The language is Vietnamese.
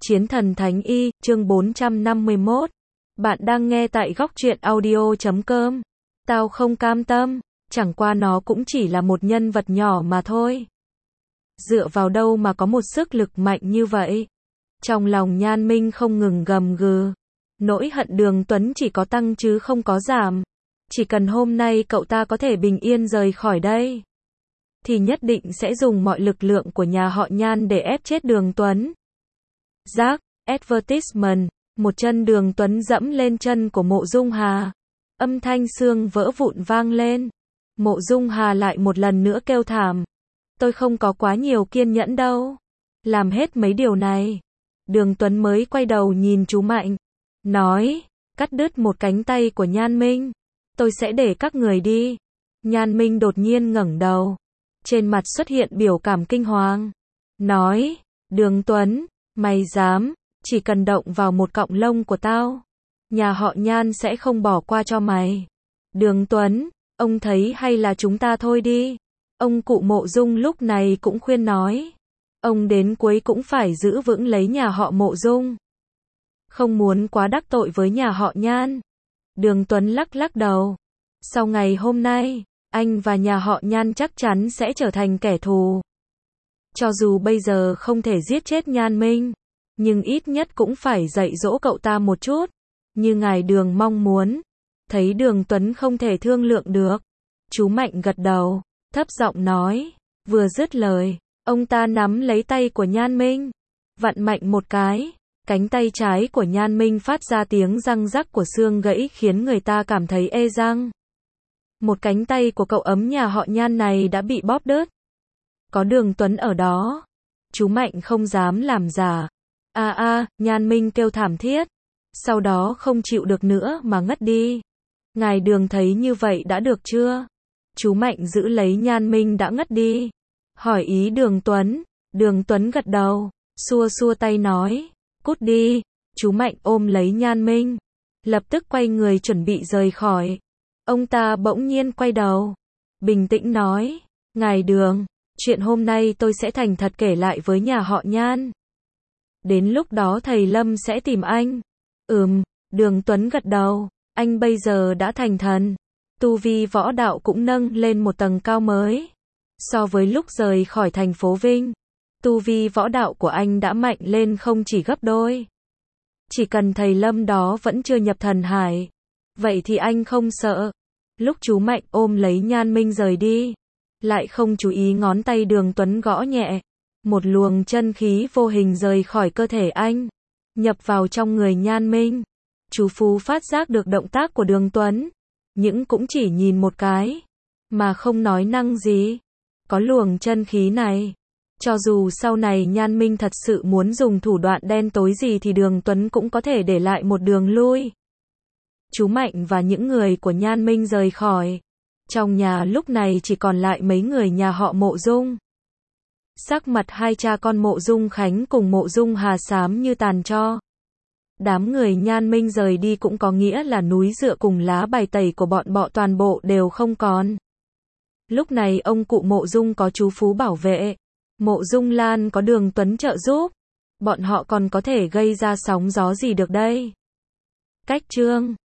Chiến thần Thánh Y, chương 451. Bạn đang nghe tại góc truyện audio.com. Tao không cam tâm, chẳng qua nó cũng chỉ là một nhân vật nhỏ mà thôi. Dựa vào đâu mà có một sức lực mạnh như vậy? Trong lòng Nhan Minh không ngừng gầm gừ. Nỗi hận Đường Tuấn chỉ có tăng chứ không có giảm. Chỉ cần hôm nay cậu ta có thể bình yên rời khỏi đây, thì nhất định sẽ dùng mọi lực lượng của nhà họ Nhan để ép chết Đường Tuấn. Rác, advertisement, một chân Đường Tuấn dẫm lên chân của Mộ Dung Hà. Âm thanh xương vỡ vụn vang lên. Mộ Dung Hà lại một lần nữa kêu thảm. Tôi không có quá nhiều kiên nhẫn đâu. Làm hết mấy điều này. Đường Tuấn mới quay đầu nhìn chú Mạnh. Nói, cắt đứt một cánh tay của Nhan Minh. Tôi sẽ để các người đi. Nhan Minh đột nhiên ngẩng đầu. Trên mặt xuất hiện biểu cảm kinh hoàng. Nói, Đường Tuấn, mày dám, chỉ cần động vào một cọng lông của tao, nhà họ Nhan sẽ không bỏ qua cho mày. Đường Tuấn, ông thấy hay là chúng ta thôi đi. Ông cụ Mộ Dung lúc này cũng khuyên nói. Ông đến cuối cũng phải giữ vững lấy nhà họ Mộ Dung. Không muốn quá đắc tội với nhà họ Nhan. Đường Tuấn lắc lắc đầu. Sau ngày hôm nay, anh và nhà họ Nhan chắc chắn sẽ trở thành kẻ thù. Cho dù bây giờ không thể giết chết Nhan Minh, nhưng ít nhất cũng phải dạy dỗ cậu ta một chút. Như ngài Đường mong muốn. Thấy Đường Tuấn không thể thương lượng được, chú Mạnh gật đầu, thấp giọng nói. Vừa dứt lời, ông ta nắm lấy tay của Nhan Minh, vặn mạnh một cái. Cánh tay trái của Nhan Minh phát ra tiếng răng rắc của xương gãy khiến người ta cảm thấy ê răng. Một cánh tay của cậu ấm nhà họ Nhan này đã bị bóp đứt. Có Đường Tuấn ở đó, chú Mạnh không dám làm giả. Nhan Minh kêu thảm thiết. Sau đó không chịu được nữa mà ngất đi. Ngài Đường thấy như vậy đã được chưa? Chú Mạnh giữ lấy Nhan Minh đã ngất đi. Hỏi ý Đường Tuấn. Đường Tuấn gật đầu, xua xua tay nói. Cút đi. Chú Mạnh ôm lấy Nhan Minh, lập tức quay người chuẩn bị rời khỏi. Ông ta bỗng nhiên quay đầu, bình tĩnh nói. Ngài Đường, chuyện hôm nay tôi sẽ thành thật kể lại với nhà họ Nhan. Đến lúc đó thầy Lâm sẽ tìm anh. Đường Tuấn gật đầu. Anh bây giờ đã thành thần. Tu vi võ đạo cũng nâng lên một tầng cao mới. So với lúc rời khỏi thành phố Vinh, tu vi võ đạo của anh đã mạnh lên không chỉ gấp đôi. Chỉ cần thầy Lâm đó vẫn chưa nhập thần hải, vậy thì anh không sợ. Lúc chú Mạnh ôm lấy Nhan Minh rời đi, lại không chú ý ngón tay Đường Tuấn gõ nhẹ. Một luồng chân khí vô hình rời khỏi cơ thể anh, nhập vào trong người Nhan Minh. Chú Phú phát giác được động tác của Đường Tuấn, nhưng cũng chỉ nhìn một cái, mà không nói năng gì. Có luồng chân khí này, cho dù sau này Nhan Minh thật sự muốn dùng thủ đoạn đen tối gì thì Đường Tuấn cũng có thể để lại một đường lui. Chú Mạnh và những người của Nhan Minh rời khỏi. Trong nhà lúc này chỉ còn lại mấy người nhà họ Mộ Dung. Sắc mặt hai cha con Mộ Dung Khánh cùng Mộ Dung Hà xám như tàn tro. Đám người Nhan Minh rời đi cũng có nghĩa là núi dựa cùng lá bài tẩy của bọn bọ toàn bộ đều không còn. Lúc này ông cụ Mộ Dung có chú Phú bảo vệ, Mộ Dung Lan có Đường Tuấn trợ giúp. Bọn họ còn có thể gây ra sóng gió gì được đây? Cách chương